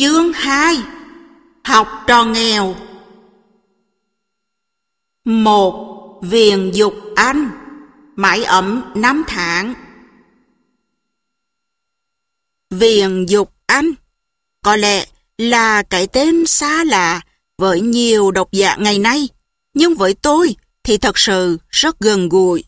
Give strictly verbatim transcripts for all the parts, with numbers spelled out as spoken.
Chương hai. Học trò nghèo. Một. Viền dục Anh. Mái ấm năm tháng. Viền dục Anh có lẽ là cái tên xa lạ với nhiều độc giả ngày nay, nhưng với tôi thì thật sự rất gần gũi.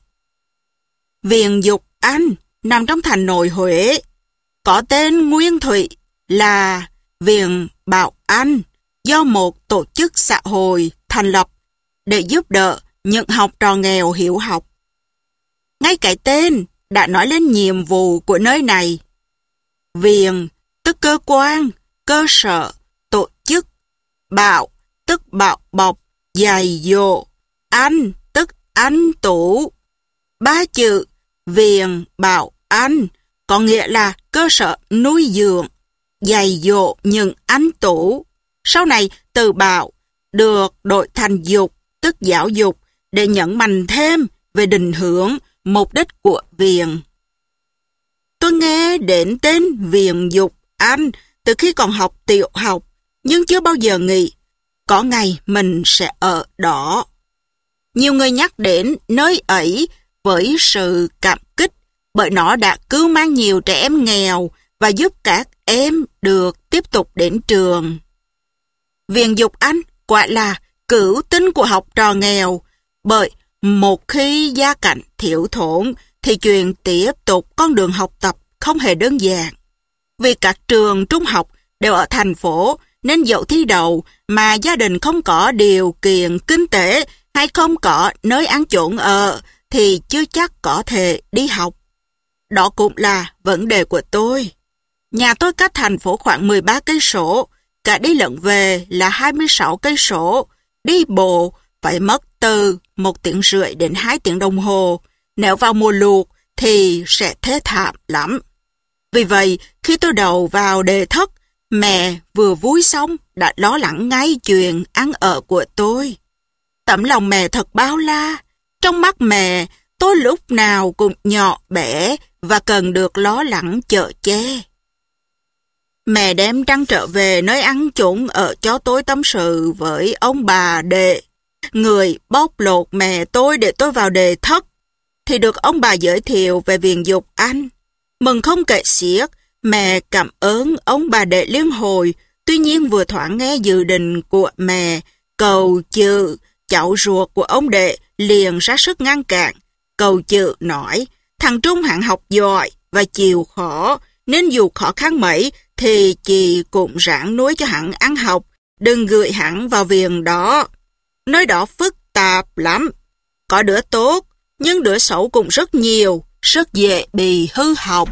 Viền dục Anh nằm trong thành nội Huế, có tên nguyên thủy là Viện Bảo Anh, do một tổ chức xã hội thành lập để giúp đỡ những học trò nghèo hiếu học. Ngay cái tên đã nói lên nhiệm vụ của nơi này. Viện tức cơ quan, cơ sở, tổ chức. Bảo tức bảo bọc, dày dỗ. Anh tức anh tủ. Ba chữ Viện Bảo Anh có nghĩa là cơ sở nuôi dưỡng, dạy dỗ những anh tủ. Sau này từ bảo được đổi thành dục, tức giáo dục, để nhấn mạnh thêm về định hướng, mục đích của viện. Tôi nghe đến tên Viện Dục Anh từ khi còn học tiểu học, nhưng chưa bao giờ nghĩ có ngày mình sẽ ở đó. Nhiều người nhắc đến nơi ấy với sự cảm kích, bởi nó đã cứu mang nhiều trẻ em nghèo và giúp các em được tiếp tục đến trường. Viện Dục Anh quả là cửu tinh của học trò nghèo, bởi một khi gia cảnh thiếu thốn thì chuyện tiếp tục con đường học tập không hề đơn giản. Vì các trường trung học đều ở thành phố, nên dẫu thi đậu mà gia đình không có điều kiện kinh tế hay không có nơi ăn chốn ở thì chưa chắc có thể đi học. Đó cũng là vấn đề của tôi. Nhà tôi cách thành phố khoảng mười ba cây số, cả đi lẫn về là hai mươi sáu cây số. Đi bộ phải mất từ một tiếng rưỡi đến hai tiếng đồng hồ. Nếu vào mùa lụt thì sẽ thê thảm lắm. Vì vậy, khi tôi đầu vào đề thất, mẹ vừa vui xong đã lo lắng ngay chuyện ăn ở của tôi. Tấm lòng mẹ thật bao la. Trong mắt mẹ, tôi lúc nào cũng nhỏ bé và cần được lo lắng chở che. Mẹ đem trăn trở về nơi ăn chốn ở cho tôi tâm sự với ông bà đệ, người bóc lột mẹ tôi để tôi vào đề thất, thì được ông bà giới thiệu về Viện Dục Anh. Mừng không kể xiết, mẹ cảm ơn ông bà đệ liên hồi, tuy nhiên vừa thoáng nghe dự định của mẹ, cầu chữ, cháu ruột của ông đệ liền ra sức ngăn cản. Cầu chữ nói, thằng Trung hẳn học giỏi và chịu khó, nên dù khó khăn mấy thì chị cũng ráng nuôi cho hắn ăn học, đừng gửi hắn vào viện đó. Nơi đó phức tạp lắm, có đứa tốt, nhưng đứa xấu cũng rất nhiều, rất dễ bị hư hỏng.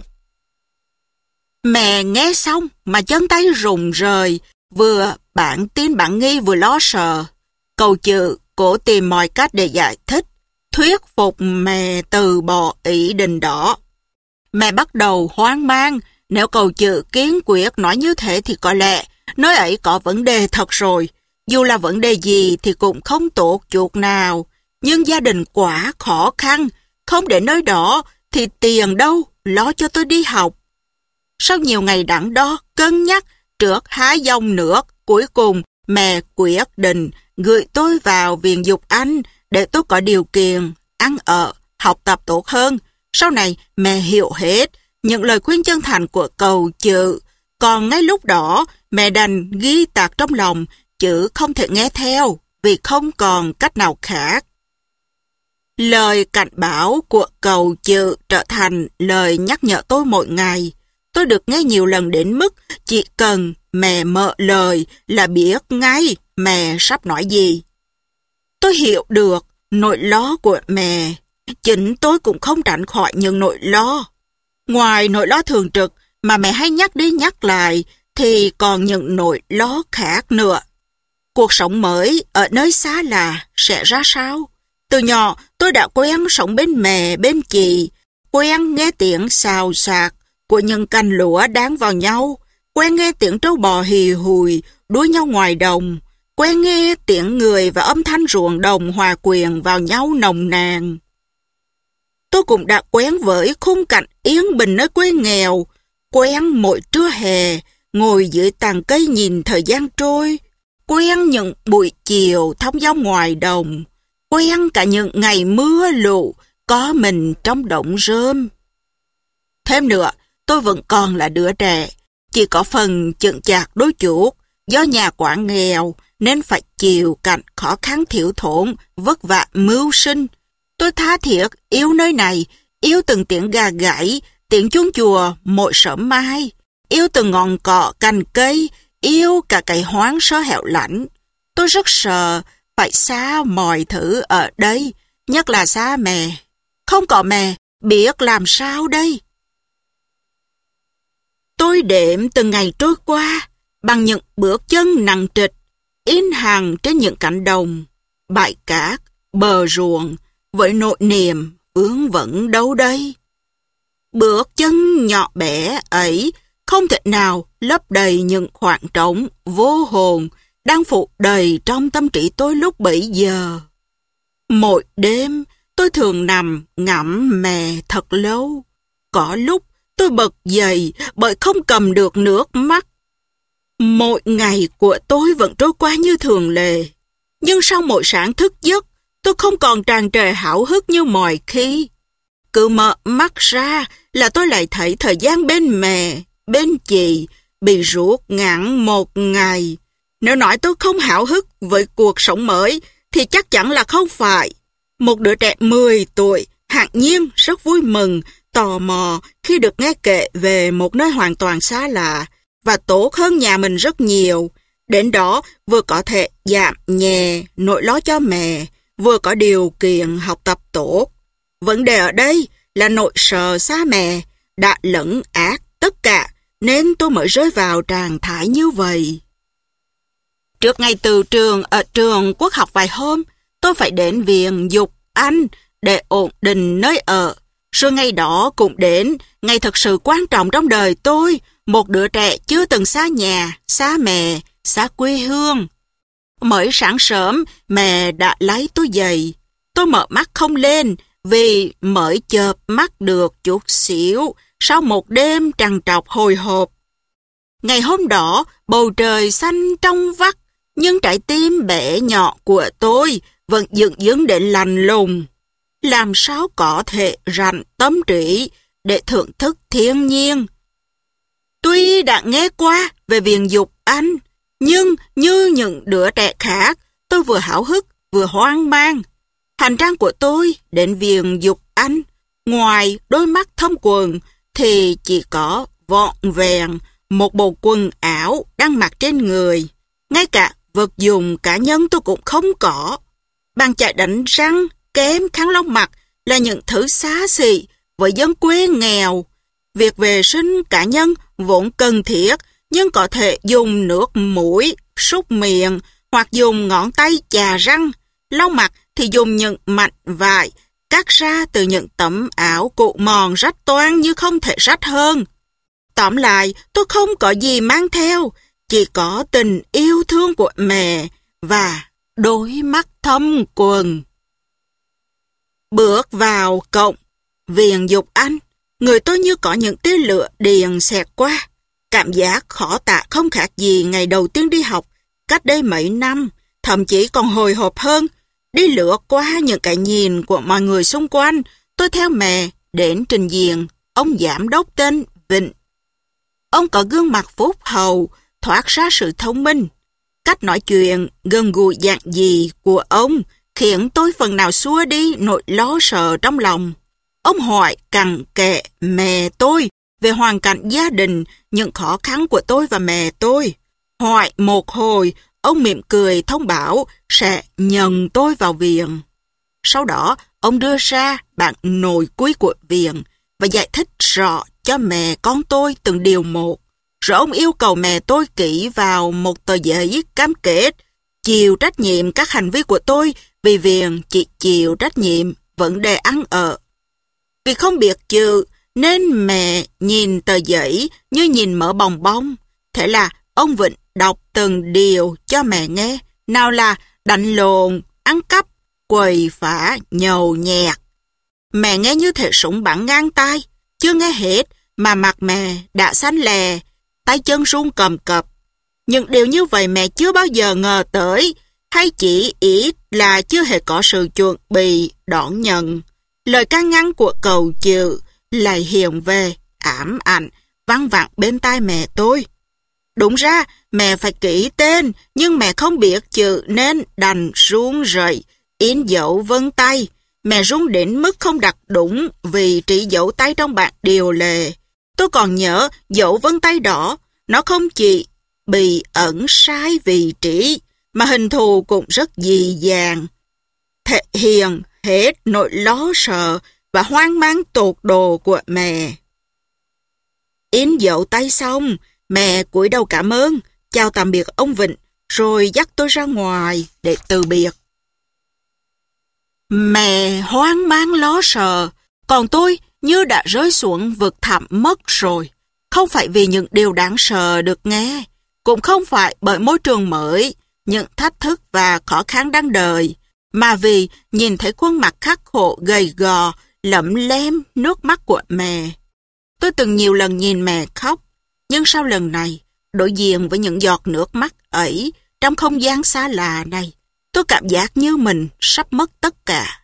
Mẹ nghe xong mà chân tay rùng rời, vừa bản tin bản nghi vừa lo sợ. Cầu chữ cố tìm mọi cách để giải thích, thuyết phục mẹ từ bỏ ý định đó. Mẹ bắt đầu hoang mang, nếu cầu chữ kiên quyết nói như thế thì có lẽ nơi ấy có vấn đề thật rồi. Dù là vấn đề gì thì cũng không tốt chút nào. Nhưng gia đình quá khó khăn, không để nơi đó thì tiền đâu lo cho tôi đi học. Sau nhiều ngày đắn đo, cân nhắc trước hai dòng nước, cuối cùng mẹ quyết định gửi tôi vào Viện Dục Anh để tôi có điều kiện ăn ở, học tập tốt hơn. Sau này mẹ hiểu hết những lời khuyên chân thành của cầu chữ, còn ngay lúc đó mẹ đành ghi tạc trong lòng chứ không thể nghe theo vì không còn cách nào khác. Lời cảnh báo của cầu chữ trở thành lời nhắc nhở tôi mỗi ngày. Tôi được nghe nhiều lần đến mức chỉ cần mẹ mở lời là biết ngay mẹ sắp nói gì. Tôi hiểu được nỗi lo của mẹ. Chính tôi cũng không tránh khỏi những nỗi lo. Ngoài nỗi lo thường trực mà mẹ hay nhắc đi nhắc lại thì còn những nỗi lo khác nữa. Cuộc sống mới ở nơi xa lạ sẽ ra sao? Từ nhỏ tôi đã quen sống bên mẹ, bên chị, quen nghe tiếng xào xạc của những cành lúa đan vào nhau, quen nghe tiếng trâu bò hì hùi đuổi nhau ngoài đồng, quen nghe tiếng người và âm thanh ruộng đồng hòa quyện vào nhau nồng nàn. Tôi cũng đã quen với khung cảnh yên bình nơi quê nghèo, quen mỗi trưa hè ngồi dưới tàn cây nhìn thời gian trôi, quen những buổi chiều thong dong ngoài đồng, quen cả những ngày mưa lụ có mình trong động rơm. Thêm nữa, tôi vẫn còn là đứa trẻ, chỉ có phần chững chạc đôi chút, do nhà quản nghèo nên phải chịu cảnh khó khăn thiếu thốn, vất vả mưu sinh. Tôi tha thiết yêu nơi này, yêu từng tiếng gà gáy, tiếng chuông chùa mỗi sớm mai, yêu từng ngọn cỏ cành cây, yêu cả cái hoang sơ hẻo lạnh. Tôi rất sợ phải xa mọi thứ ở đây, nhất là xa mẹ. Không có mẹ, biết làm sao đây? Tôi đếm từng ngày trôi qua bằng những bước chân nặng trịch, in hàng trên những cánh đồng, bãi cát, bờ ruộng, với nỗi niềm vướng vẩn đâu đây. Bước chân nhỏ bé ấy không thể nào lấp đầy những khoảng trống vô hồn đang phủ đầy trong tâm trí tôi lúc bấy giờ. Mỗi đêm tôi thường nằm ngắm mẹ thật lâu. Có lúc tôi bật dậy bởi không cầm được nước mắt. Mỗi ngày của tôi vẫn trôi qua như thường lệ. Nhưng sau mỗi sáng thức giấc, tôi không còn tràn trề háo hức như mọi khi. Cứ mở mắt ra là tôi lại thấy thời gian bên mẹ, bên chị bị rút ngắn một ngày. Nếu nói tôi không háo hức với cuộc sống mới thì chắc chắn là không phải. Một đứa trẻ mười tuổi hẳn nhiên rất vui mừng, tò mò khi được nghe kể về một nơi hoàn toàn xa lạ và tốt hơn nhà mình rất nhiều. Đến đó vừa có thể giảm nhẹ nỗi lo cho mẹ, vừa có điều kiện học tập tốt. Vấn đề ở đây là nỗi sợ xa mẹ đã lấn át tất cả, nên tôi mới rơi vào trạng thái như vậy. Trước ngày từ trường ở trường quốc học vài hôm, tôi phải đến viện Dục Anh để ổn định nơi ở. Rồi ngày đó cũng đến, ngày thật sự quan trọng trong đời tôi, một đứa trẻ chưa từng xa nhà, xa mẹ, xa quê hương. Mới sáng sớm, mẹ đã lấy tôi dậy. Tôi mở mắt không lên vì mới chợp mắt được chút xíu sau một đêm trằn trọc hồi hộp. Ngày hôm đó, bầu trời xanh trong vắt, nhưng trái tim bé nhỏ của tôi vẫn dựng dưng để lành lùng. Làm sao có thể rảnh tâm trí để thưởng thức thiên nhiên? Tuy đã nghe qua về viện Dục Anh, nhưng như những đứa trẻ khác, tôi vừa háo hức vừa hoang mang. Hành trang của tôi đến viện Dục Anh, ngoài đôi mắt thâm quần thì chỉ có vọn vẹn một bộ quần áo đang mặc trên người. Ngay cả vật dụng cá nhân tôi cũng không có. Bàn chải đánh răng, kem, khăn lau mặt là những thứ xá xị với dân quê nghèo. Việc vệ sinh cá nhân vốn cần thiết, nhưng có thể dùng nước mũi, súc miệng hoặc dùng ngón tay chà răng. Lau mặt thì dùng những mảnh vải cắt ra từ những tấm áo cụ mòn rách toang như không thể rách hơn. Tóm lại, tôi không có gì mang theo, chỉ có tình yêu thương của mẹ và đôi mắt thâm quần. Bước vào cổng viện Dục Anh, người tôi như có những tia lửa điện xẹt qua. Cảm giác khó tả không khác gì ngày đầu tiên đi học, cách đây mấy năm, thậm chí còn hồi hộp hơn. Đi lướt qua những cái nhìn của mọi người xung quanh, tôi theo mẹ đến trình diện ông giám đốc tên Vịnh. Ông có gương mặt phúc hậu, thoát ra sự thông minh. Cách nói chuyện gần gũi giản dị của ông khiến tôi phần nào xua đi nỗi lo sợ trong lòng. Ông hỏi cặn kẽ mẹ tôi về hoàn cảnh gia đình, những khó khăn của tôi và mẹ tôi. Hỏi một hồi, ông mỉm cười thông báo sẽ nhận tôi vào viện. Sau đó, ông đưa ra bản nội quy của viện và giải thích rõ cho mẹ con tôi từng điều một. Rồi ông yêu cầu mẹ tôi ký vào một tờ giấy cam kết chịu trách nhiệm các hành vi của tôi, vì viện chỉ chịu trách nhiệm vấn đề ăn ở. Vì không biết chữ nên mẹ nhìn tờ giấy như nhìn mỡ bòng bong. Thế là ông Vịnh đọc từng điều cho mẹ nghe. Nào là đánh lộn, ăn cắp, quầy phá, nhầu nhẹt. Mẹ nghe như thể súng bắn ngang tai. Chưa nghe hết mà mặt mẹ đã xanh lè. tay chân run cầm cập. Nhưng điều như vậy mẹ chưa bao giờ ngờ tới, hay chỉ ít là chưa hề có sự chuẩn bị đón nhận. Lời can ngăn của cậu chữ lại hiện về, ảm ảnh, văng vẳng bên tai mẹ tôi. Đúng ra, mẹ phải kỹ tên, nhưng mẹ không biết chữ nên đành run rẩy in dấu vân tay. Mẹ run đến mức không đặt đúng vị trí dấu tay trong bảng điều lệ. Tôi còn nhớ dấu vân tay đỏ, nó không chỉ bị ẩn sai vị trí, mà hình thù cũng rất dị dàng, thể hiện hết nỗi lo sợ và hoang mang tột độ của mẹ. In dấu tay xong, mẹ cúi đầu cảm ơn, chào tạm biệt ông Vịnh, rồi dắt tôi ra ngoài để từ biệt. Mẹ hoang mang lo sợ, còn tôi như đã rơi xuống vực thẳm mất rồi. Không phải vì những điều đáng sợ được nghe, cũng không phải bởi môi trường mới, những thách thức và khó khăn đang đợi, mà vì nhìn thấy khuôn mặt khắc khổ gầy gò, lẫm lem nước mắt của mẹ. Tôi từng nhiều lần nhìn mẹ khóc, nhưng sau lần này, đối diện với những giọt nước mắt ấy trong không gian xa lạ này, tôi cảm giác như mình sắp mất tất cả.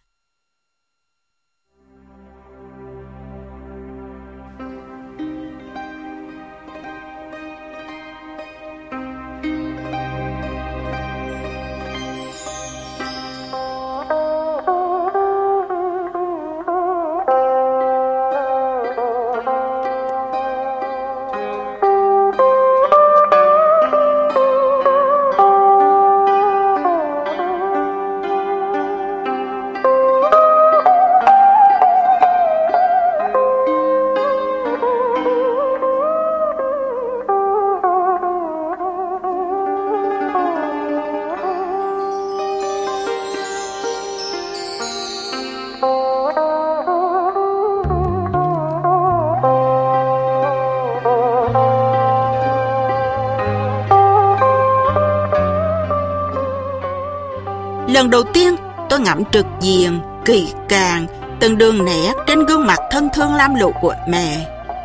Lần đầu tiên tôi ngắm trực diện, kỹ càng, từng đường nét trên gương mặt thân thương lam lũ của mẹ.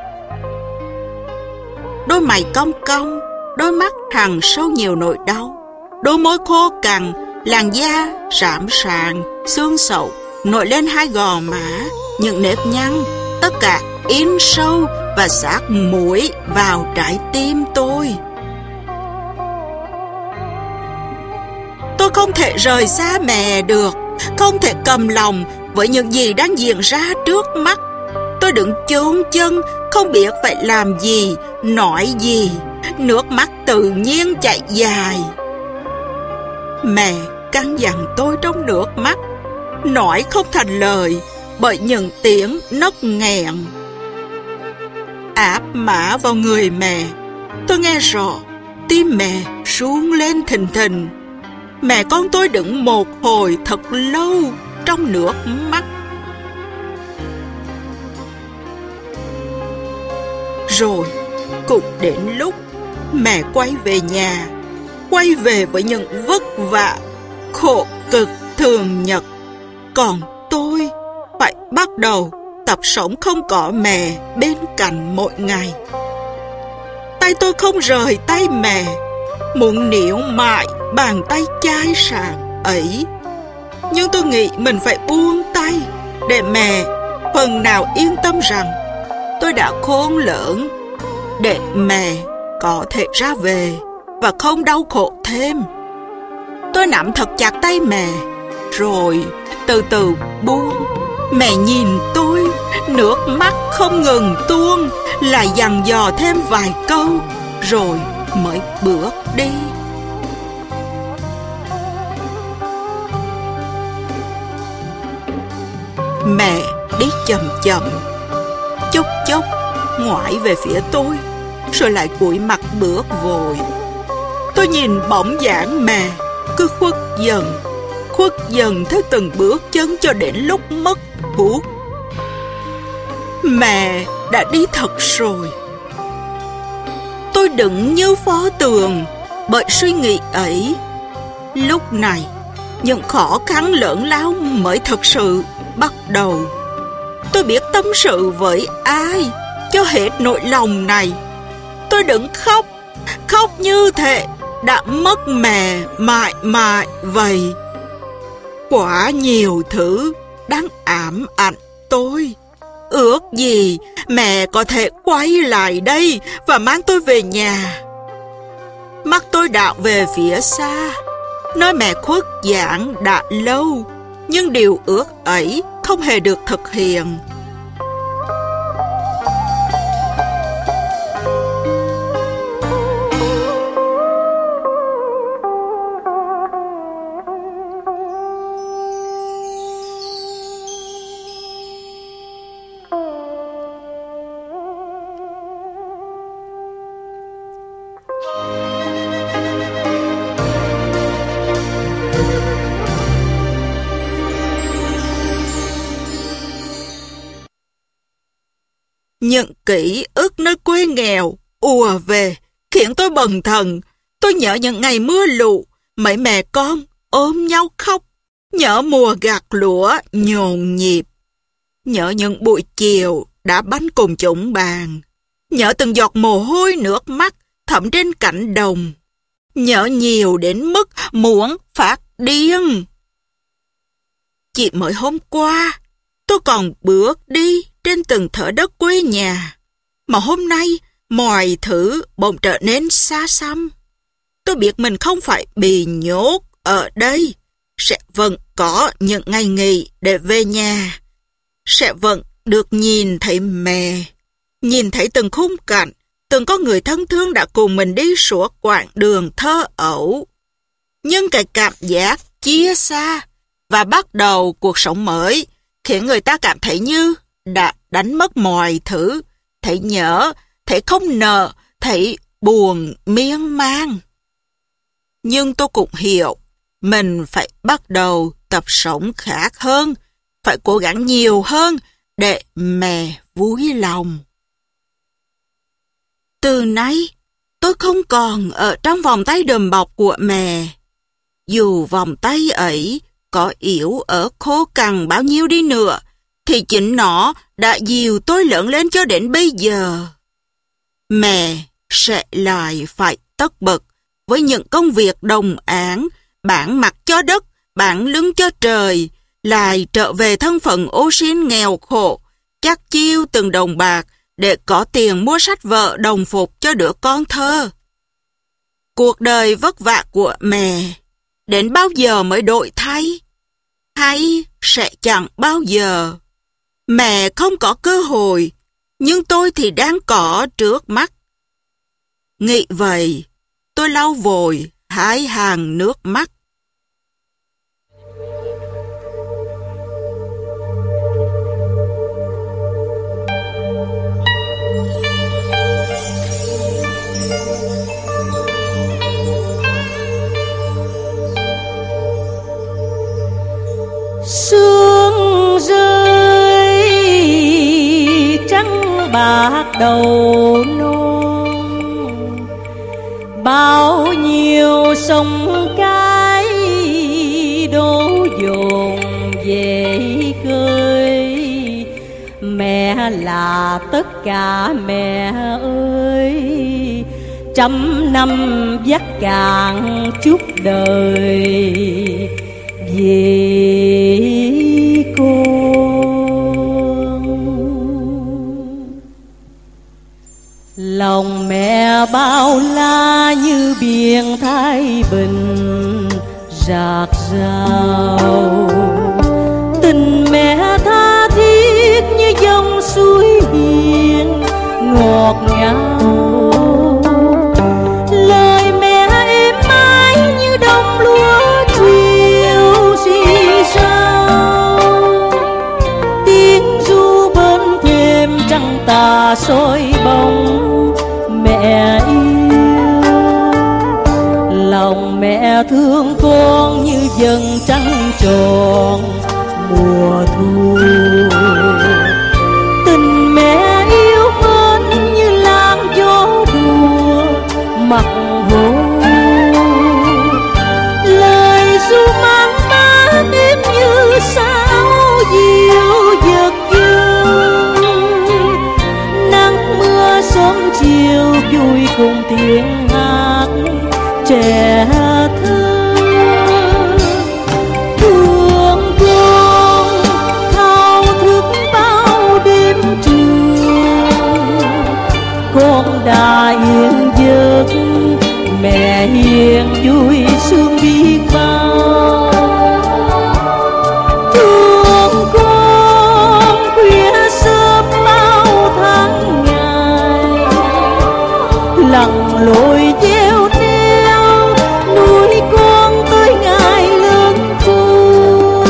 Đôi mày cong cong, đôi mắt hằn sâu nhiều nỗi đau, đôi môi khô cằn, làn da rám sạng, xương sậu nổi lên hai gò má, những nếp nhăn, tất cả in sâu và sát mũi vào trái tim tôi. Tôi không thể rời xa mẹ được, không thể cầm lòng với những gì đang diễn ra trước mắt. Tôi đứng chôn chân, không biết phải làm gì, nói gì. Nước mắt tự nhiên chảy dài. Mẹ căn dặn tôi trong nước mắt, nói không thành lời bởi những tiếng nấc nghẹn. Áp mã vào người mẹ, tôi nghe rõ tim mẹ run lên thình thình. Mẹ con tôi đứng một hồi thật lâu trong nước mắt. Rồi cũng đến lúc mẹ quay về nhà, quay về với những vất vả, khổ cực thường nhật. Còn tôi phải bắt đầu tập sống không có mẹ bên cạnh mỗi ngày. Tay tôi không rời tay mẹ, muốn níu mãi bàn tay chai sạn ấy. Nhưng tôi nghĩ mình phải buông tay để mẹ phần nào yên tâm rằng tôi đã khôn lớn, để mẹ có thể ra về và không đau khổ thêm. Tôi nắm thật chặt tay mẹ, rồi từ từ buông. Mẹ nhìn tôi, nước mắt không ngừng tuôn, lại dặn dò thêm vài câu, rồi mới bước đi. Mẹ đi chậm chậm, chốc chốc ngoái về phía tôi, rồi lại cúi mặt bước vội. Tôi nhìn bóng dáng mẹ cứ khuất dần, khuất dần theo từng bước chân cho đến lúc mất hút. Mẹ đã đi thật rồi. Tôi đứng như pho tượng bởi suy nghĩ ấy. Lúc này, những khó khăn lớn lao mới thật sự bắt đầu. Tôi biết tâm sự với ai cho hết nỗi lòng này. tôi đừng khóc. Khóc như thế đã mất mẹ mãi mãi vậy. Quả nhiều thứ đang ám ảnh tôi. Ước gì mẹ có thể quay lại đây và mang tôi về nhà. Mắt tôi đảo về phía xa, nơi mẹ khuất giảng đã lâu, nhưng điều ước ấy không hề được thực hiện. Những ký ức nơi quê nghèo ùa về, khiến tôi bần thần. Tôi nhớ những ngày mưa lụt, mấy mẹ con ôm nhau khóc. Nhớ mùa gặt lúa nhộn nhịp. Nhớ những buổi chiều đã bánh cùng chúng bàn. Nhớ từng giọt mồ hôi nước mắt thấm trên cánh đồng. Nhớ nhiều đến mức muốn phát điên. Chỉ mới hôm qua, tôi còn bước đi trên từng thửa đất quê nhà, mà hôm nay mọi thứ bỗng trở nên xa xăm. Tôi biết mình không phải bị nhốt ở đây, sẽ vẫn có những ngày nghỉ để về nhà, sẽ vẫn được nhìn thấy mẹ, nhìn thấy từng khung cảnh, từng có người thân thương đã cùng mình đi suốt quãng đường thơ ấu. Nhưng cái cảm giác chia xa và bắt đầu cuộc sống mới khiến người ta cảm thấy như đã đánh mất mọi thứ, thấy nhớ, thấy không nợ, thấy buồn miên man. Nhưng tôi cũng hiểu, mình phải bắt đầu tập sống khác hơn, phải cố gắng nhiều hơn để mẹ vui lòng. Từ nay, tôi không còn ở trong vòng tay đùm bọc của mẹ. Dù vòng tay ấy có yếu ở khô cằn bao nhiêu đi nữa, thì chính nó đã dìu tôi lớn lên cho đến bây giờ. Mẹ sẽ lại phải tất bật với những công việc đồng áng, bản mặt cho đất, bản lưng cho trời, lại trở về thân phận ô sin nghèo khổ, chắc chiêu từng đồng bạc để có tiền mua sách vợ đồng phục cho đứa con thơ. Cuộc đời vất vả của mẹ đến bao giờ mới đổi thay? Hay sẽ chẳng bao giờ? Mẹ không có cơ hội, nhưng tôi thì đang có trước mắt. Nghĩ vậy, tôi lau vội hai hàng nước mắt. Sương rơi trắng bạc đầu non, bao nhiêu sông cái đổ dồn về khơi. Mẹ là tất cả mẹ ơi, trăm năm vắt cạn chút đời về con. Lòng mẹ bao la như biển Thái Bình rạc rào, tình mẹ tha thiết như dòng suối hiền ngọt ngào. Lời mẹ êm ái như đồng lúa chiều rì rào, tiếng ru bên thềm trăng tà soi bóng mẹ yêu. Lòng mẹ thương con như dần trăng tròn mùa thu, tình mẹ yêu mến như làn gió đùa mặt hồ. Lời ru mang mát êm như sao diệu giật vơi, nắng mưa sớm chiều vui tiếng hát trẻ thơ. Thương con thao thức bao đêm trường, con đã yên giấc mẹ hiền vui sướng biết bao. Thương con khuya sớm bao tháng ngày, lặng lội gieo neo nuôi con tới ngày lớn khôn.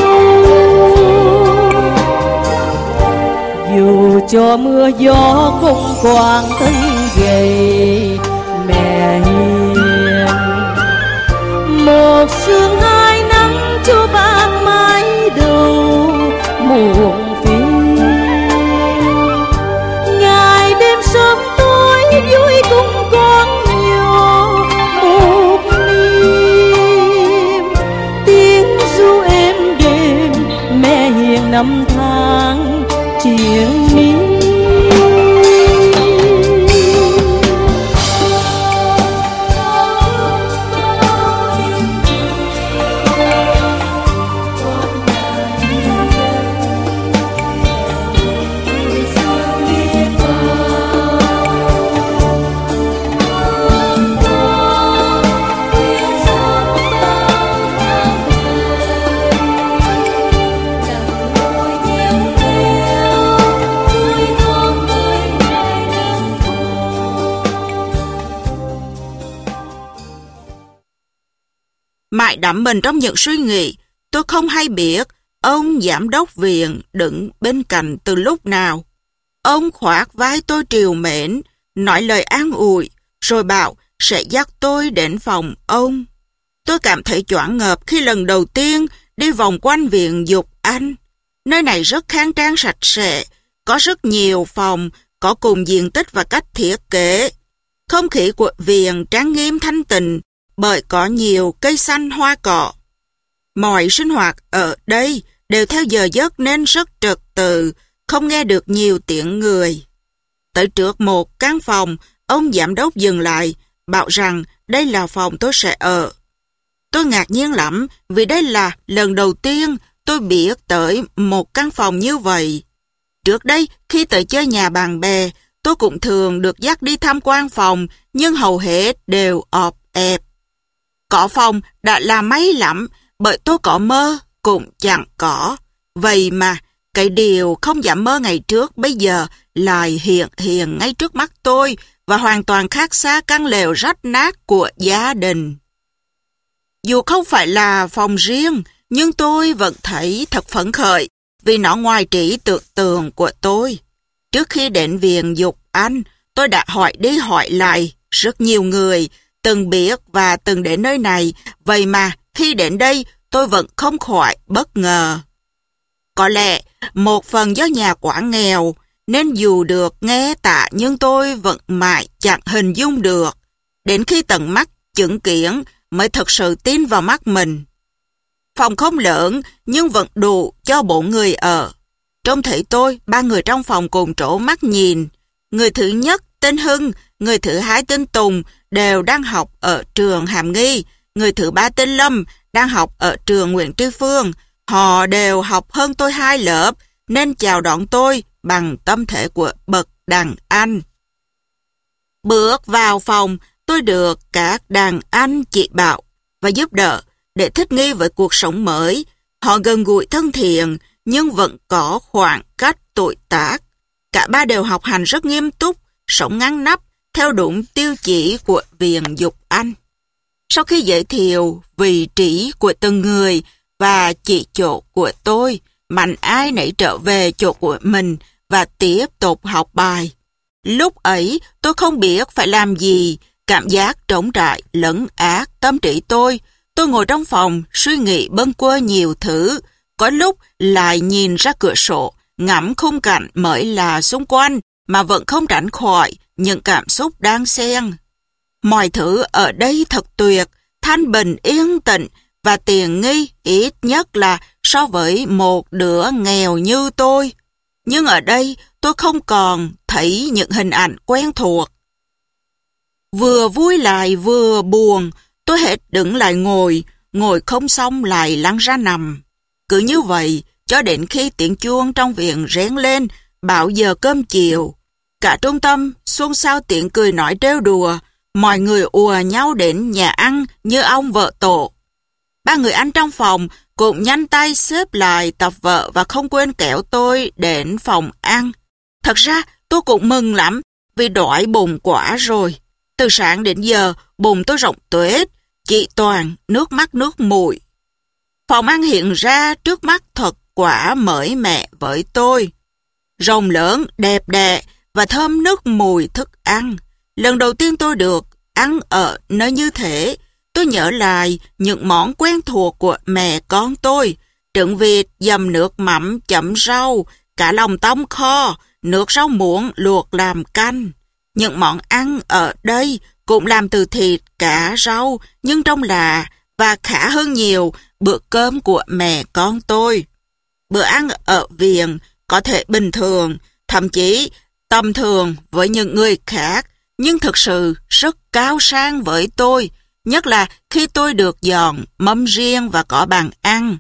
Dù cho mưa gió không quản thân gầy mẹ hiền, một sương hai nắng cho bạc mái đầu muộn phiền. Ngày đêm sớm tối vui cùng con nhỏ một niềm, tiếng ru êm đềm mẹ hiền năm tháng triền miên. Mãi đắm mình trong những suy nghĩ, tôi không hay biết ông giám đốc viện đứng bên cạnh từ lúc nào. Ông khoác vai tôi trìu mến, nói lời an ủi, rồi bảo sẽ dắt tôi đến phòng ông. Tôi cảm thấy choáng ngợp khi lần đầu tiên đi vòng quanh viện Dục Anh. Nơi này rất khang trang sạch sẽ, có rất nhiều phòng, có cùng diện tích và cách thiết kế. Không khí của viện trang nghiêm thanh tịnh, bởi có nhiều cây xanh hoa cỏ. Mọi sinh hoạt ở đây đều theo giờ giấc nên rất trật tự, không nghe được nhiều tiếng người. Tới trước một căn phòng, ông giám đốc dừng lại, bảo rằng đây là phòng tôi sẽ ở. Tôi ngạc nhiên lắm vì đây là lần đầu tiên tôi biết tới một căn phòng như vậy. Trước đây, khi tới chơi nhà bạn bè, tôi cũng thường được dắt đi tham quan phòng, nhưng hầu hết đều ọp ẹp. Có phòng đã là may lắm, bởi tôi có mơ cũng chẳng có. Vậy mà, cái điều không dám mơ ngày trước bây giờ lại hiện hiện ngay trước mắt tôi và hoàn toàn khác xa căn lều rách nát của gia đình. Dù không phải là phòng riêng, nhưng tôi vẫn thấy thật phấn khởi vì nó ngoài trí tưởng tượng của tôi. Trước khi đến viện Dục Anh, tôi đã hỏi đi hỏi lại rất nhiều người từng biết và từng đến nơi này, vậy mà khi đến đây tôi vẫn không khỏi bất ngờ. Có lẽ một phần do nhà quá nghèo, nên dù được nghe tả nhưng tôi vẫn mãi chẳng hình dung được. Đến khi tận mắt chứng kiến mới thực sự tin vào mắt mình. Phòng không lớn nhưng vẫn đủ cho bốn người ở. Trông thấy tôi, ba người trong phòng cùng trố mắt nhìn. Người thứ nhất tên Hưng, người thứ hai tên Tùng đều đang học ở trường Hàm Nghi. Người thứ ba tên Lâm đang học ở trường Nguyễn Tri Phương. Họ đều học hơn tôi hai lớp nên chào đón tôi bằng tâm thể của bậc đàn anh. Bước vào phòng, tôi được các đàn anh chị bảo và giúp đỡ để thích nghi với cuộc sống mới. Họ gần gũi thân thiện nhưng vẫn có khoảng cách tuổi tác. Cả ba đều học hành rất nghiêm túc, sống ngăn nắp theo đúng tiêu chí của viện Dục Anh. Sau khi giới thiệu vị trí của từng người và chỉ chỗ của tôi, mạnh ai nấy trở về chỗ của mình và tiếp tục học bài. Lúc ấy tôi không biết phải làm gì, cảm giác trống trải lấn át tâm trí tôi. Tôi ngồi trong phòng suy nghĩ bâng quơ nhiều thứ, có lúc lại nhìn ra cửa sổ, ngắm khung cảnh mới là xung quanh mà vẫn không tránh khỏi những cảm xúc đang xen. Mọi thứ ở đây thật tuyệt, thanh bình yên tĩnh và tiện nghi, ít nhất là so với một đứa nghèo như tôi. Nhưng ở đây tôi không còn thấy những hình ảnh quen thuộc. Vừa vui lại vừa buồn, tôi hết đứng lại ngồi, ngồi không xong lại lăn ra nằm. Cứ như vậy, cho đến khi tiếng chuông trong viện rén lên, bảo giờ cơm chiều. Cả trung tâm xôn xao tiếng cười nói trêu đùa, mọi người ùa nhau đến nhà ăn như ông vợ tổ. Ba người ăn trong phòng cũng nhanh tay xếp lại tập vợ và không quên kéo tôi đến phòng ăn. Thật ra tôi cũng mừng lắm vì đói bụng quá rồi. Từ sáng đến giờ bụng tôi rộng tuếch, chỉ toàn nước mắt nước mũi. Phòng ăn hiện ra trước mắt thật quả mới mẻ với tôi. Rồng lớn, đẹp đẽ và thơm nước mùi thức ăn. Lần đầu tiên tôi được ăn ở nơi như thế, tôi nhớ lại những món quen thuộc của mẹ con tôi. Trứng vịt dầm nước mắm chấm rau, cả lòng tông kho, nước rau muống luộc làm canh. Những món ăn ở đây cũng làm từ thịt, cá, rau, nhưng trông lạ và khá hơn nhiều bữa cơm của mẹ con tôi. Bữa ăn ở viện có thể bình thường, thậm chí tầm thường với những người khác, nhưng thực sự rất cao sang với tôi, nhất là khi tôi được dọn mâm riêng và có bàn ăn.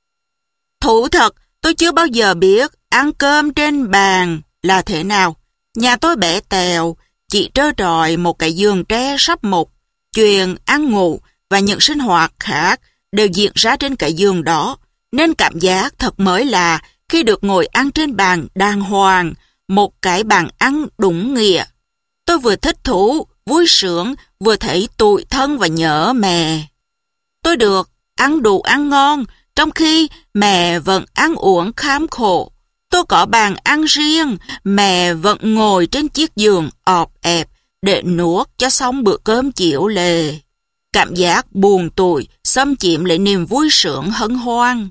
Thú thật, tôi chưa bao giờ biết ăn cơm trên bàn là thế nào. Nhà tôi bé tèo, chỉ trơ trọi một cái giường tre sắp mục, chuyện ăn ngủ và những sinh hoạt khác đều diễn ra trên cái giường đó, nên cảm giác thật mới lạ khi được ngồi ăn trên bàn đàng hoàng, một cái bàn ăn đúng nghĩa. Tôi vừa thích thú, vui sướng, vừa thấy tủi thân và nhớ mẹ. Tôi được ăn đủ ăn ngon, trong khi mẹ vẫn ăn uống kham khổ. Tôi có bàn ăn riêng, mẹ vẫn ngồi trên chiếc giường ọp ẹp để nuốt cho xong bữa cơm chiều lề. Cảm giác buồn tủi xâm chiếm lấy niềm vui sướng hân hoan.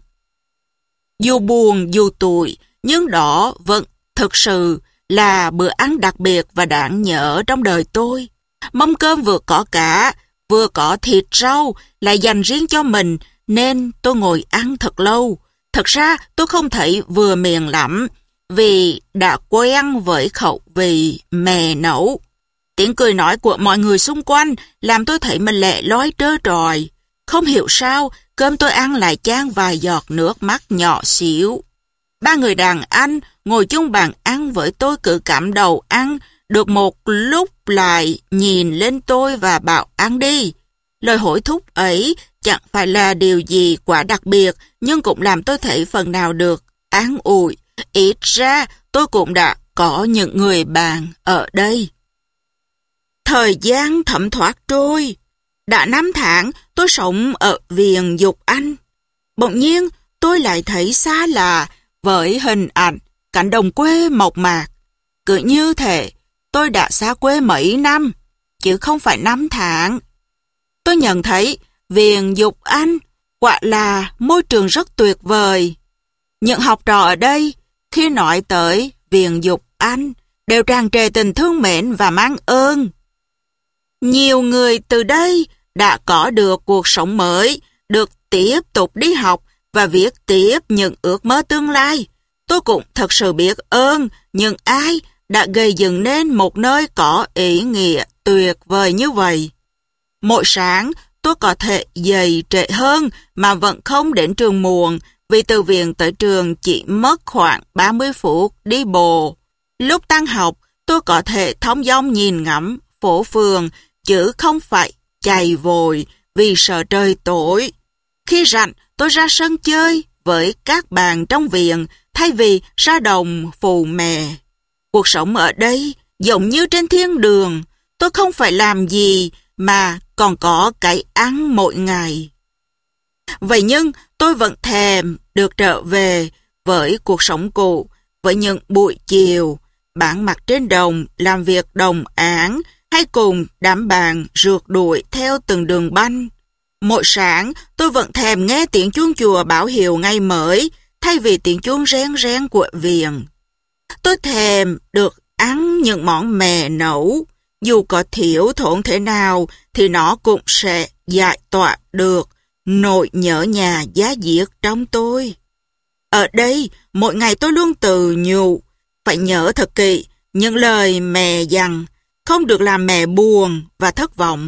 Dù buồn dù tủi, nhưng đó vẫn thực sự là bữa ăn đặc biệt và đáng nhớ trong đời tôi. Mâm cơm vừa có cá, vừa có thịt rau, lại dành riêng cho mình, nên tôi ngồi ăn thật lâu. Thật ra tôi không thấy vừa miệng lắm, vì đã quen với khẩu vị mẹ nấu. Tiếng cười nói của mọi người xung quanh làm tôi thấy mình lẻ loi trơ trọi. Không hiểu sao, cơm tôi ăn lại chan vài giọt nước mắt nhỏ xíu. Ba người đàn anh ngồi chung bàn ăn với tôi cử cảm đầu ăn, được một lúc lại nhìn lên tôi và bảo ăn đi. Lời hối thúc ấy chẳng phải là điều gì quá đặc biệt, nhưng cũng làm tôi thấy phần nào được an ủi. Ít ra tôi cũng đã có những người bạn ở đây. Thời gian thấm thoát trôi. Đã năm tháng tôi sống ở viện Dục Anh. Bỗng nhiên tôi lại thấy xa lạ với hình ảnh cánh đồng quê mộc mạc. Cứ như thể tôi đã xa quê mấy năm, chứ không phải năm tháng. Tôi nhận thấy viện Dục Anh quả là môi trường rất tuyệt vời. Những học trò ở đây khi nói tới viện Dục Anh đều tràn trề tình thương mến và mang ơn. Nhiều người từ đây đã có được cuộc sống mới, được tiếp tục đi học và viết tiếp những ước mơ tương lai. Tôi cũng thật sự biết ơn những ai đã gây dựng nên một nơi có ý nghĩa tuyệt vời như vậy. Mỗi sáng tôi có thể dậy trễ hơn mà vẫn không đến trường muộn, vì từ viện tới trường chỉ mất khoảng ba mươi phút đi bộ. Lúc tan học, tôi có thể thong dong nhìn ngắm phố phường, chứ không phải chạy vội vì sợ trời tối. Khi rảnh, tôi ra sân chơi với các bạn trong viện thay vì ra đồng phụ mẹ. Cuộc sống ở đây giống như trên thiên đường. Tôi không phải làm gì mà còn có cái ăn mỗi ngày. Vậy nhưng tôi vẫn thèm được trở về với cuộc sống cũ, với những buổi chiều, bản mặt trên đồng, làm việc đồng áng, hay cùng đám bạn rượt đuổi theo từng đường banh. Mỗi sáng, tôi vẫn thèm nghe tiếng chuông chùa báo hiệu ngày mới, thay vì tiếng chuông reng reng của viện. Tôi thèm được ăn những món mẹ nấu, dù có thiếu thốn thế nào thì nó cũng sẽ giải tỏa được nỗi nhớ nhà giá diết trong tôi. Ở đây, mỗi ngày tôi luôn tự nhủ, phải nhớ thật kỹ những lời mẹ dặn, không được làm mẹ buồn và thất vọng.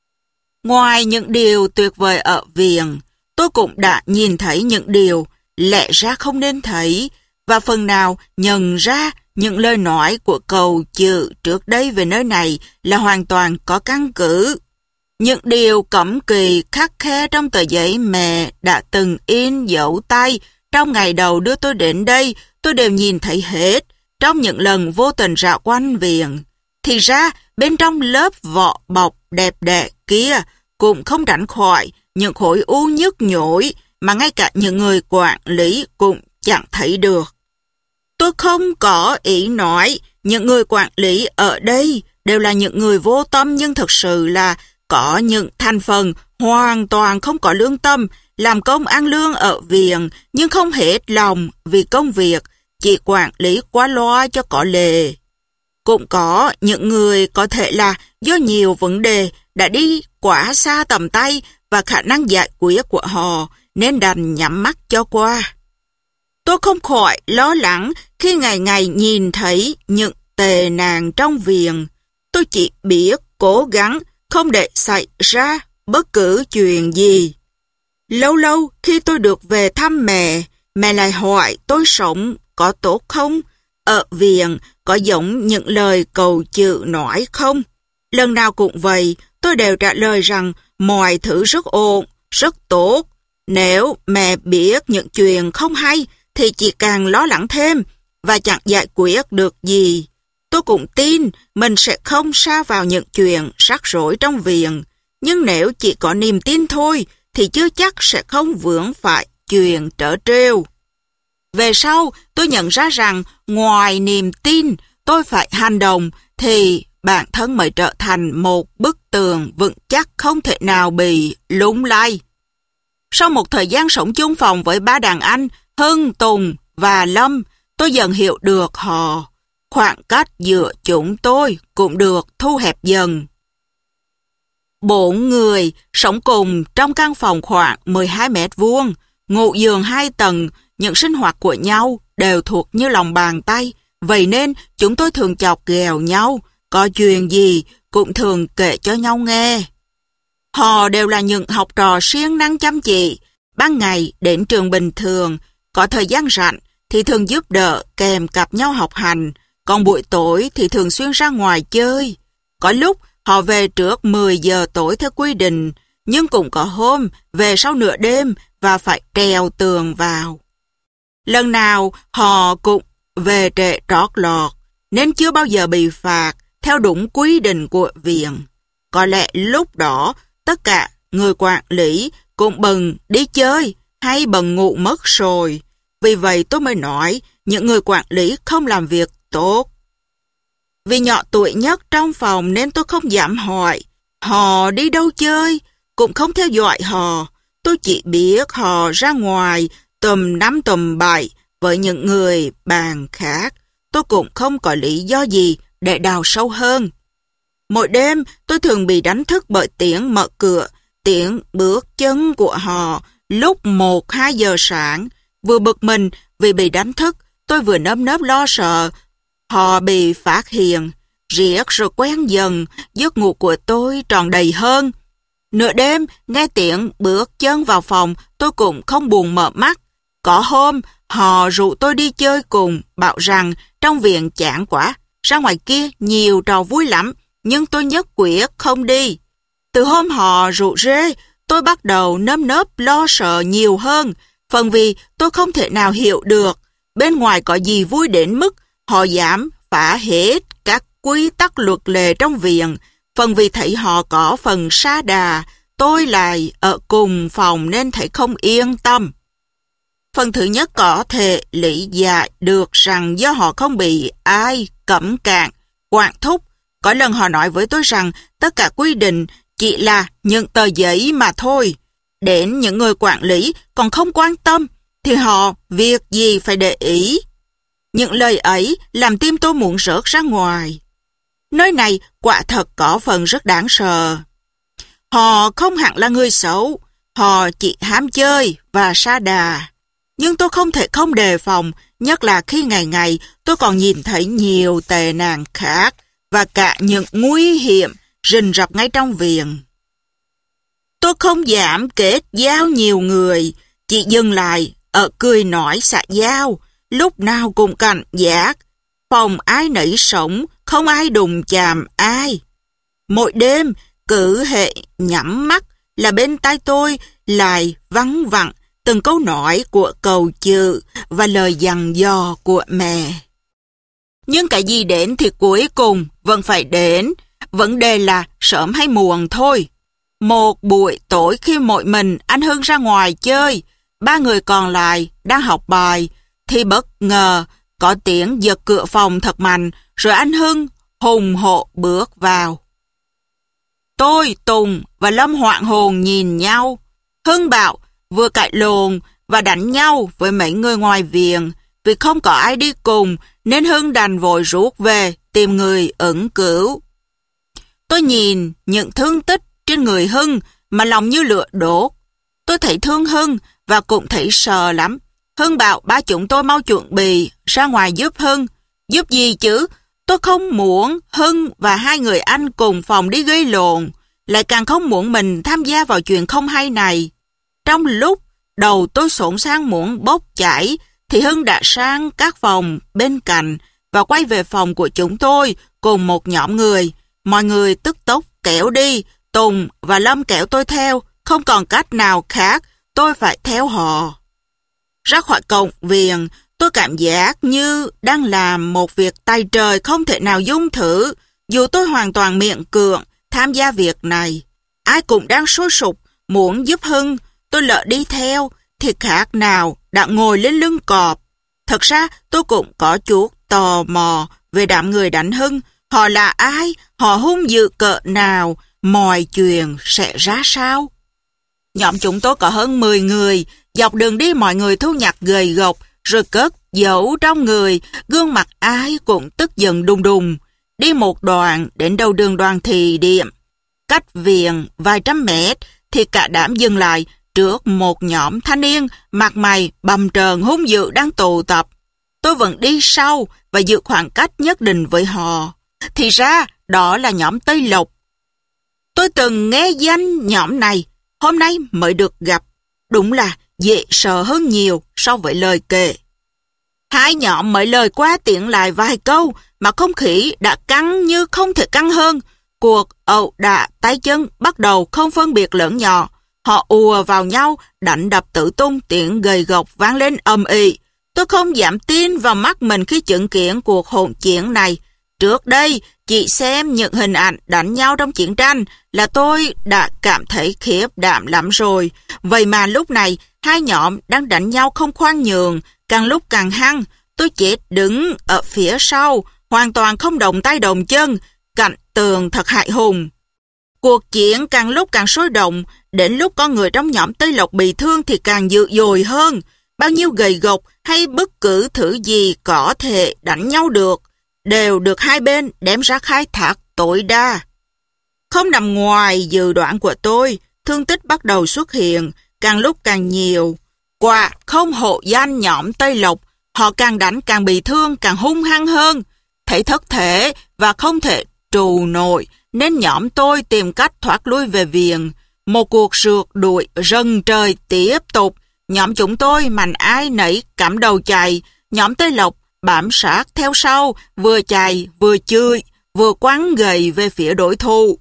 Ngoài những điều tuyệt vời ở viện, tôi cũng đã nhìn thấy những điều lẽ ra không nên thấy, và phần nào nhận ra những lời nói của cầu chữ trước đây về nơi này là hoàn toàn có căn cứ. Những điều cấm kỵ khắc khe trong tờ giấy mẹ đã từng in dấu tay trong ngày đầu đưa tôi đến đây, tôi đều nhìn thấy hết trong những lần vô tình dạo quanh viện. Thì ra, bên trong lớp vỏ bọc đẹp đẽ kia cũng không tránh khỏi những khối u nhức nhối mà ngay cả những người quản lý cũng chẳng thấy được. Tôi không có ý nói những người quản lý ở đây đều là những người vô tâm, nhưng thực sự là có những thành phần hoàn toàn không có lương tâm, làm công ăn lương ở viện nhưng không hết lòng vì công việc, chỉ quản lý quá loa cho có lệ. Cũng có những người có thể là do nhiều vấn đề đã đi quá xa tầm tay và khả năng giải quyết của họ nên đành nhắm mắt cho qua. Tôi không khỏi lo lắng khi ngày ngày nhìn thấy những tệ nạn trong viện. Tôi chỉ biết cố gắng không để xảy ra bất cứ chuyện gì. Lâu lâu khi tôi được về thăm mẹ, mẹ lại hỏi tôi sống có tốt không? Ở viện có giống những lời cầu chữ nói không? Lần nào cũng vậy, tôi đều trả lời rằng mọi thứ rất ổn, rất tốt. Nếu mẹ biết những chuyện không hay thì chỉ càng lo lắng thêm và chẳng giải quyết được gì. Tôi cũng tin mình sẽ không sa vào những chuyện rắc rối trong viện. Nhưng nếu chỉ có niềm tin thôi thì chưa chắc sẽ không vướng phải chuyện trở trêu. Về sau, tôi nhận ra rằng ngoài niềm tin tôi phải hành động thì bản thân mới trở thành một bức tường vững chắc không thể nào bị lung lay. Sau một thời gian sống chung phòng với ba đàn anh, Hưng, Tùng và Lâm, tôi dần hiểu được họ. Khoảng cách giữa chúng tôi cũng được thu hẹp dần. Bốn người sống cùng trong căn phòng khoảng mười hai mét vuông, ngủ giường hai tầng, những sinh hoạt của nhau đều thuộc như lòng bàn tay, vậy nên chúng tôi thường chọc ghẹo nhau, có chuyện gì cũng thường kể cho nhau nghe. Họ đều là những học trò siêng năng chăm chỉ, ban ngày đến trường bình thường, có thời gian rảnh thì thường giúp đỡ kèm cặp nhau học hành, còn buổi tối thì thường xuyên ra ngoài chơi. Có lúc họ về trước mười giờ tối theo quy định, nhưng cũng có hôm về sau nửa đêm và phải trèo tường vào. Lần nào họ cũng về trễ trót lọt, nên chưa bao giờ bị phạt theo đúng quy định của viện. Có lẽ lúc đó tất cả người quản lý cũng bận đi chơi hay bận ngủ mất rồi. Vì vậy tôi mới nói những người quản lý không làm việc tốt. Vì nhỏ tuổi nhất trong phòng nên tôi không dám hỏi họ đi đâu chơi, cũng không theo dõi họ. Tôi chỉ biết họ ra ngoài tùm năm tùm bảy với những người bạn khác. Tôi cũng không có lý do gì để đào sâu hơn. Mỗi đêm tôi thường bị đánh thức bởi tiếng mở cửa, tiếng bước chân của họ lúc một hai giờ sáng. Vừa bực mình vì bị đánh thức, tôi vừa nơm nớp lo sợ họ bị phát hiện. Riết rồi quen dần, giấc ngủ của tôi tròn đầy hơn. Nửa đêm, nghe tiếng bước chân vào phòng, tôi cũng không buồn mở mắt. Có hôm, họ rủ tôi đi chơi cùng, bảo rằng trong viện chán quá, ra ngoài kia nhiều trò vui lắm, nhưng tôi nhất quyết không đi. Từ hôm họ rủ rê, tôi bắt đầu nơm nớp lo sợ nhiều hơn, phần vì tôi không thể nào hiểu được bên ngoài có gì vui đến mức họ dám phá hết các quy tắc luật lệ trong viện, phần vì thấy họ có phần sa đà, tôi lại ở cùng phòng nên thấy không yên tâm. Phần thứ nhất có thể lý giải được rằng do họ không bị ai cấm cản, quản thúc. Có lần họ nói với tôi rằng tất cả quy định chỉ là những tờ giấy mà thôi. Đến những người quản lý còn không quan tâm thì họ việc gì phải để ý. Những lời ấy làm tim tôi muốn rớt ra ngoài. Nơi này quả thật có phần rất đáng sợ. Họ không hẳn là người xấu, họ chỉ ham chơi và sa đà. Nhưng tôi không thể không đề phòng, nhất là khi ngày ngày tôi còn nhìn thấy nhiều tệ nạn khác, và cả những nguy hiểm rình rập ngay trong viện. Tôi không giảm kết giao nhiều người, chỉ dừng lại ở cười nói xã giao, lúc nào cũng cảnh giác, phòng ai nấy sống, không ai đụng chạm ai. Mỗi đêm, cứ hệ nhắm mắt là bên tai tôi lại văng vẳng từng câu nói của cầu chữ và lời dặn dò của mẹ. Nhưng cái gì đến thì cuối cùng vẫn phải đến, vấn đề là sớm hay muộn thôi. Một buổi tối khi mỗi mình anh Hưng ra ngoài chơi, ba người còn lại đang học bài, thì bất ngờ có tiếng giật cửa phòng thật mạnh, rồi anh Hưng hùng hộ bước vào. Tôi, Tùng và Lâm hoảng hồn nhìn nhau. Hưng bảo vừa cãi lộn và đánh nhau với mấy người ngoài viện. Vì không có ai đi cùng nên Hưng đành vội rút về tìm người ứng cứu. Tôi nhìn những thương tích trên người Hưng mà lòng như lửa đốt. Tôi thấy thương Hưng và cũng thấy sợ lắm. Hưng bảo ba chúng tôi mau chuẩn bị ra ngoài giúp Hưng. Giúp gì chứ? Tôi không muốn Hưng và hai người anh cùng phòng đi gây lộn, lại càng không muốn mình tham gia vào chuyện không hay này. Trong lúc đầu tôi xổn sang muốn bốc chảy, thì Hưng đã sang các phòng bên cạnh và quay về phòng của chúng tôi cùng một nhóm người. Mọi người tức tốc kéo đi, Tùng và Lâm kéo tôi theo, không còn cách nào khác, tôi phải theo họ. Ra khỏi cổng viện, tôi cảm giác như đang làm một việc tay trời không thể nào dung thử, dù tôi hoàn toàn miệng cưỡng tham gia việc này. Ai cũng đang sôi sục muốn giúp Hưng, tôi lỡ đi theo thì khác nào đã ngồi lên lưng cọp. Thật ra tôi cũng có chút tò mò về đám người đánh Hưng. Họ là ai? Họ hung dữ cỡ nào? Mọi chuyện sẽ ra sao? Nhóm chúng tôi có hơn mười người. Dọc đường đi mọi người thu nhặt gầy gộc rồi cất giấu trong người. Gương mặt ai cũng tức giận đùng đùng. Đi một đoạn đến đầu đường Đoàn Thị Điểm, cách viện vài trăm mét, thì cả đám dừng lại trước một nhóm thanh niên mặt mày bầm trợn hung dữ đang tụ tập. Tôi vẫn đi sau và giữ khoảng cách nhất định với họ. Thì ra đó là nhóm Tây Lộc. Tôi từng nghe danh nhóm này, hôm nay mới được gặp. Đúng là dễ sợ hơn nhiều so với lời kể. Hai nhóm mới lời qua tiếng lại vài câu mà không khí đã căng như không thể căng hơn. Cuộc ẩu đả tay chân bắt đầu không phân biệt lớn nhỏ. Họ ùa vào nhau, đánh đập tử tung, tiếng gầy gộc vang lên ầm ĩ. Tôi không dám tin vào mắt mình khi chứng kiến cuộc hỗn chiến này. Trước đây, chỉ xem những hình ảnh đánh nhau trong chiến tranh là tôi đã cảm thấy khiếp đảm lắm rồi. Vậy mà lúc này, hai nhóm đang đánh nhau không khoan nhường, càng lúc càng hăng. Tôi chết đứng ở phía sau, hoàn toàn không động tay động chân, cạnh tường thật hại hùng. Cuộc chiến càng lúc càng sôi động, đến lúc có người trong nhóm Tây Lộc bị thương thì càng dữ dội hơn. Bao nhiêu gầy gộc hay bất cứ thứ gì có thể đánh nhau được, đều được hai bên đem ra khai thác tối đa. Không nằm ngoài dự đoán của tôi, thương tích bắt đầu xuất hiện, càng lúc càng nhiều. Quả không hộ danh nhóm Tây Lộc, họ càng đánh càng bị thương, càng hung hăng hơn. Thấy thất thể và không thể trù nổi, nên nhóm tôi tìm cách thoát lui về viện. Một cuộc rượt đuổi rần trời tiếp tục. Nhóm chúng tôi mạnh ai nấy cắm đầu chạy. Nhóm Tây Lộc bám sát theo sau, vừa chạy, vừa chửi, vừa quăng gậy về phía đối thủ.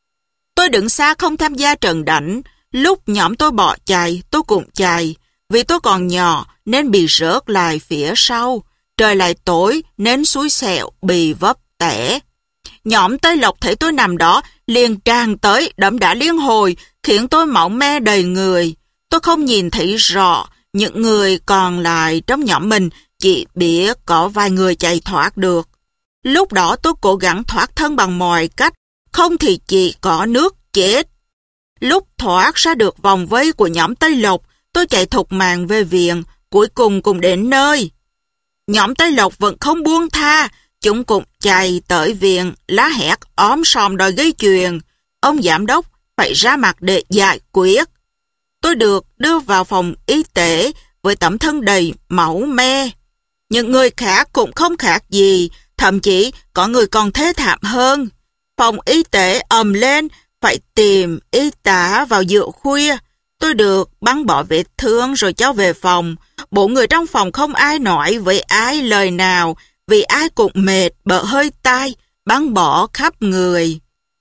Tôi đứng xa không tham gia trận đánh. Lúc nhóm tôi bỏ chạy, tôi cũng chạy. Vì tôi còn nhỏ nên bị rớt lại phía sau. Trời lại tối nên xui xẻo bị vấp té. Nhóm Tây Lộc thấy tôi nằm đó liền tràn tới đấm đá liên hồi, khiến tôi máu me đầy người. Tôi không nhìn thấy rõ những người còn lại trong nhóm mình, chỉ biết có vài người chạy thoát được. Lúc đó tôi cố gắng thoát thân bằng mọi cách, không thì chỉ có nước chết. Lúc thoát ra được vòng vây của nhóm Tây Lộc, tôi chạy thục mạng về viện, cuối cùng cũng đến nơi. Nhóm Tây Lộc vẫn không buông tha, chúng cũng chạy tới viện, lá hét óm sòm đòi gây chuyện. Ông giám đốc phải ra mặt để giải quyết. Tôi được đưa vào phòng y tế với tấm thân đầy máu me. Những người khác cũng không khác gì, Thậm chí có người còn thế thảm hơn. Phòng y tế ầm lên, phải tìm y tá vào giữa khuya. Tôi được băng bó vết thương rồi cho về phòng. Bốn người trong phòng không ai nói với ai lời nào, vì ai cũng mệt bở hơi tai, băng bó khắp người.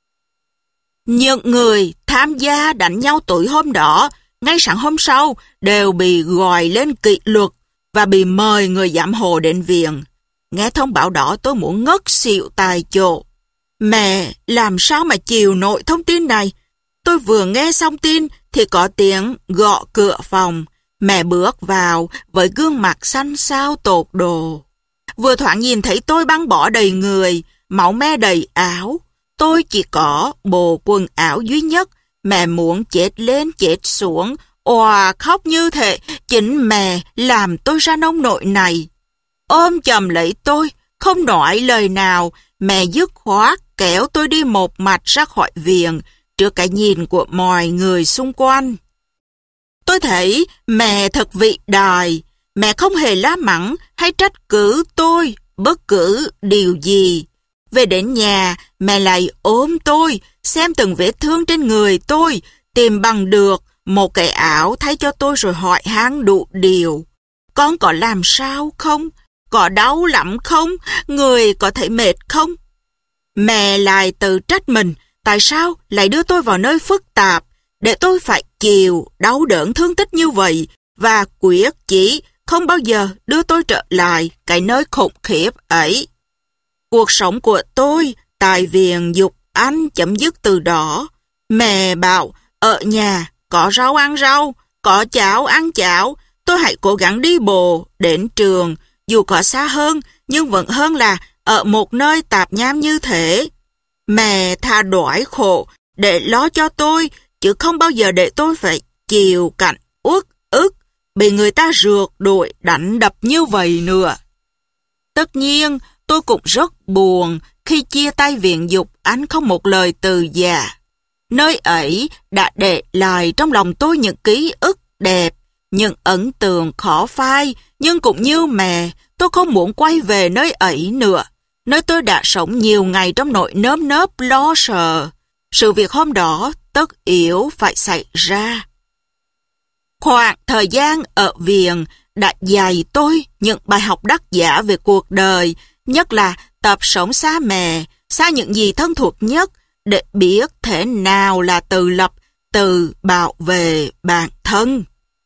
Những người tham gia đánh nhau tối hôm đó, ngay sáng hôm sau, đều bị gọi lên kỷ luật và bị mời người giám hộ đến viện. Nghe thông báo đó tôi muốn ngất xỉu tại chỗ. Mẹ làm sao mà chịu nổi thông tin này? Tôi vừa nghe xong tin thì có tiếng gõ cửa phòng. Mẹ bước vào với gương mặt xanh xao tột đồ. Vừa thoáng nhìn thấy tôi băng bó đầy người, máu me đầy áo. Tôi chỉ có bộ quần áo duy nhất. Mẹ muốn chết lên chết xuống, òa khóc như thế. Chính mẹ làm tôi ra nông nỗi này. Ôm chầm lấy tôi, không nói lời nào. Mẹ dứt khoát kéo tôi đi một mạch ra khỏi viện, trước cái nhìn của mọi người xung quanh. Tôi thấy mẹ thật vĩ đại. Mẹ không hề la mắng hay trách cứ tôi bất cứ điều gì. Về đến nhà, mẹ lại ôm tôi, xem từng vết thương trên người tôi, tìm bằng được một cái áo thay cho tôi rồi hỏi han đủ điều. Con có làm sao không? Có đau lắm không? Người có thấy mệt không? Mẹ lại tự trách mình, tại sao lại đưa tôi vào nơi phức tạp, để tôi phải chịu đau đớn thương tích như vậy, và quyết chí không bao giờ đưa tôi trở lại cái nơi khủng khiếp ấy. Cuộc sống của tôi tại viện Dục Anh chấm dứt từ đó. Mẹ bảo ở nhà có rau ăn rau, có cháo ăn cháo. Tôi hãy cố gắng đi bộ đến trường, dù có xa hơn nhưng vẫn hơn là ở một nơi tạp nham như thế. Mẹ tha đói khổ để lo cho tôi, chứ không bao giờ để tôi phải chịu cảnh uất ức, bị người ta rượt đuổi đánh đập như vậy nữa. Tất nhiên, tôi cũng rất buồn khi chia tay viện Dục Anh không một lời từ già. Nơi ấy đã để lại trong lòng tôi những ký ức đẹp, những ấn tượng khó phai, nhưng cũng như mẹ, tôi không muốn quay về nơi ấy nữa. Nơi tôi đã sống nhiều ngày trong nỗi nơm nớp lo sợ. Sự việc hôm đó tất yếu phải xảy ra. Khoảng thời gian ở viện đã dạy tôi những bài học đắt giá về cuộc đời, nhất là tập sống xa mẹ, xa những gì thân thuộc nhất, để biết thế nào là tự lập, tự bảo vệ bản thân.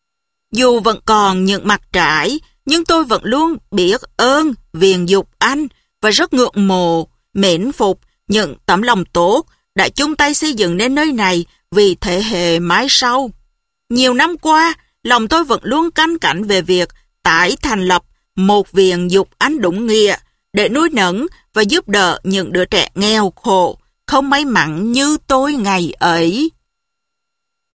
Dù vẫn còn những mặt trái, nhưng tôi vẫn luôn biết ơn viện Dục Anh và rất ngưỡng mộ, mến phục những tấm lòng tốt đã chung tay xây dựng nên nơi này vì thế hệ mái sau. Nhiều năm qua, lòng tôi vẫn luôn canh cánh về việc tái thành lập một viện Dục Anh đúng nghĩa để nuôi nấng và giúp đỡ những đứa trẻ nghèo khổ, không may mắn như tôi ngày ấy.